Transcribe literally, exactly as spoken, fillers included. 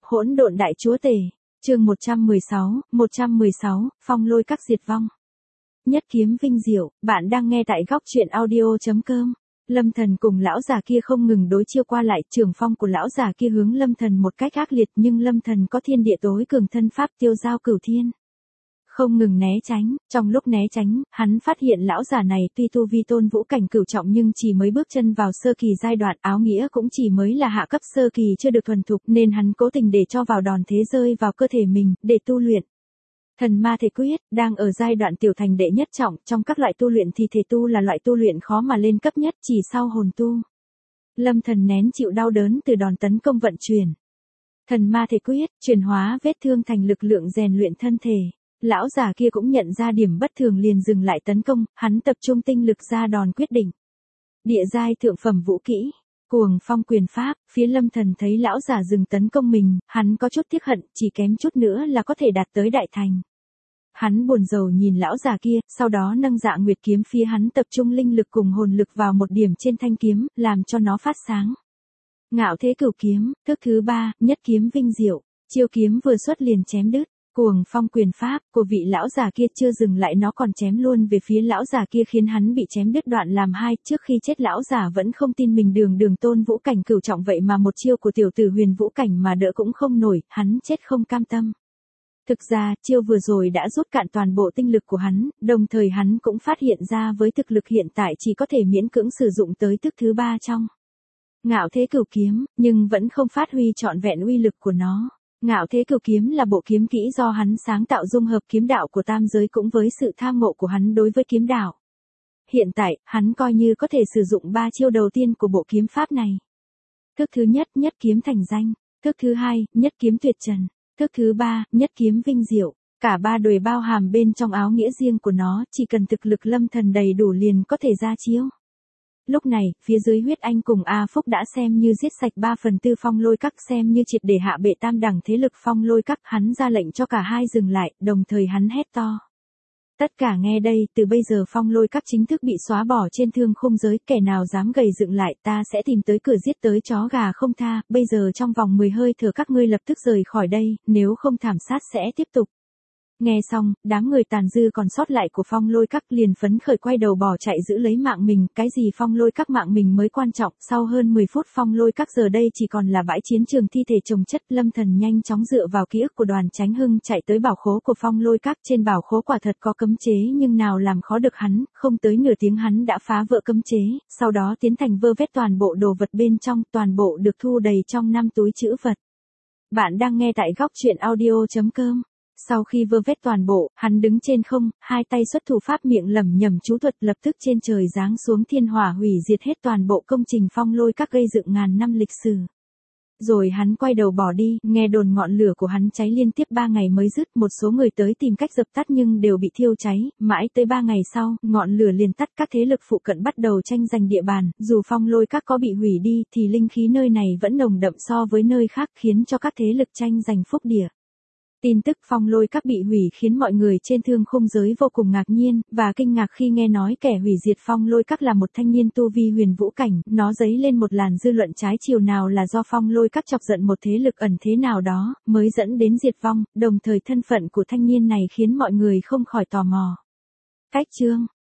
Hỗn độn đại chúa tể, chương một trăm mười sáu, một trăm mười sáu, phong lôi các diệt vong. Nhất kiếm vinh diệu, bạn đang nghe tại góc truyện audio chấm com. Lâm Thần cùng lão già kia không ngừng đối chiêu qua lại, trường phong của lão già kia hướng Lâm Thần một cách ác liệt, nhưng Lâm Thần có thiên địa tối cường thân pháp tiêu giao cửu thiên. Không ngừng né tránh, trong lúc né tránh, hắn phát hiện lão già này tuy tu vi tôn vũ cảnh cửu trọng nhưng chỉ mới bước chân vào sơ kỳ giai đoạn, áo nghĩa cũng chỉ mới là hạ cấp sơ kỳ chưa được thuần thục, nên hắn cố tình để cho vào đòn thế rơi vào cơ thể mình, để tu luyện. Thần ma thể quyết, đang ở giai đoạn tiểu thành đệ nhất trọng, trong các loại tu luyện thì thể tu là loại tu luyện khó mà lên cấp nhất, chỉ sau hồn tu. Lâm Thần nén chịu đau đớn từ đòn tấn công vận chuyển. Thần ma thể quyết, chuyển hóa vết thương thành lực lượng rèn luyện thân thể. Lão già kia cũng nhận ra điểm bất thường liền dừng lại tấn công, hắn tập trung tinh lực ra đòn quyết định. Địa giai thượng phẩm vũ kỹ, cuồng phong quyền pháp, phía Lâm Thần thấy lão già dừng tấn công mình, hắn có chút tiếc hận, chỉ kém chút nữa là có thể đạt tới đại thành. Hắn buồn rầu nhìn lão già kia, sau đó nâng Dạ Nguyệt kiếm phía hắn tập trung linh lực cùng hồn lực vào một điểm trên thanh kiếm, làm cho nó phát sáng. Ngạo thế cửu kiếm, thức thứ ba, nhất kiếm vinh diệu, chiêu kiếm vừa xuất liền chém đứt. Cuồng phong quyền pháp của vị lão già kia chưa dừng lại, nó còn chém luôn về phía lão già kia khiến hắn bị chém đứt đoạn làm hai. Trước khi chết lão già vẫn không tin mình đường đường tôn vũ cảnh cửu trọng vậy mà một chiêu của tiểu tử huyền vũ cảnh mà đỡ cũng không nổi, hắn chết không cam tâm. Thực ra, chiêu vừa rồi đã rút cạn toàn bộ tinh lực của hắn, đồng thời hắn cũng phát hiện ra với thực lực hiện tại chỉ có thể miễn cưỡng sử dụng tới thức thứ ba trong ngạo thế cửu kiếm, nhưng vẫn không phát huy trọn vẹn uy lực của nó. Ngạo thế cửu kiếm là bộ kiếm kỹ do hắn sáng tạo dung hợp kiếm đạo của tam giới cũng với sự tham ngộ của hắn đối với kiếm đạo. Hiện tại, hắn coi như có thể sử dụng ba chiêu đầu tiên của bộ kiếm pháp này. Thức thứ nhất, nhất kiếm thành danh. Thức thứ hai, nhất kiếm tuyệt trần. Thức thứ ba, nhất kiếm vinh diệu. Cả ba đều bao hàm bên trong áo nghĩa riêng của nó, chỉ cần thực lực Lâm Thần đầy đủ liền có thể ra chiêu. Lúc này, phía dưới Huyết Anh cùng A Phúc đã xem như giết sạch ba phần tư phong lôi các, xem như triệt để hạ bệ tam đẳng thế lực phong lôi các, hắn ra lệnh cho cả hai dừng lại, đồng thời hắn hét to. Tất cả nghe đây, từ bây giờ phong lôi các chính thức bị xóa bỏ trên thương khung giới, kẻ nào dám gầy dựng lại ta sẽ tìm tới cửa giết tới chó gà không tha, bây giờ trong vòng mười hơi thở các ngươi lập tức rời khỏi đây, nếu không thảm sát sẽ tiếp tục. Nghe xong, đám người tàn dư còn sót lại của phong lôi các liền phấn khởi quay đầu bỏ chạy giữ lấy mạng mình, cái gì phong lôi các mạng mình mới quan trọng, sau hơn mười phút phong lôi các giờ đây chỉ còn là bãi chiến trường thi thể chồng chất. Lâm Thần nhanh chóng dựa vào ký ức của Đoàn Chánh Hưng chạy tới bảo khố của phong lôi các, trên bảo khố quả thật có cấm chế nhưng nào làm khó được hắn, không tới nửa tiếng hắn đã phá vỡ cấm chế, sau đó tiến thành vơ vét toàn bộ đồ vật bên trong, toàn bộ được thu đầy trong năm túi trữ vật. Bạn đang nghe tại góc truyện audio chấm com. Sau khi vơ vét toàn bộ, hắn đứng trên không, hai tay xuất thủ pháp miệng lẩm nhẩm chú thuật, lập tức trên trời giáng xuống thiên hỏa hủy diệt hết toàn bộ công trình phong lôi các gây dựng ngàn năm lịch sử. Rồi hắn quay đầu bỏ đi, nghe đồn ngọn lửa của hắn cháy liên tiếp ba ngày mới dứt, một số người tới tìm cách dập tắt nhưng đều bị thiêu cháy, mãi tới ba ngày sau, ngọn lửa liền tắt, các thế lực phụ cận bắt đầu tranh giành địa bàn, dù phong lôi các có bị hủy đi thì linh khí nơi này vẫn nồng đậm so với nơi khác, khiến cho các thế lực tranh giành phúc địa. Tin tức phong lôi các bị hủy khiến mọi người trên thương khung giới vô cùng ngạc nhiên, và kinh ngạc khi nghe nói kẻ hủy diệt phong lôi các là một thanh niên tu vi huyền vũ cảnh, nó dấy lên một làn dư luận trái chiều, nào là do phong lôi các chọc giận một thế lực ẩn thế nào đó, mới dẫn đến diệt vong, đồng thời thân phận của thanh niên này khiến mọi người không khỏi tò mò. Cách chương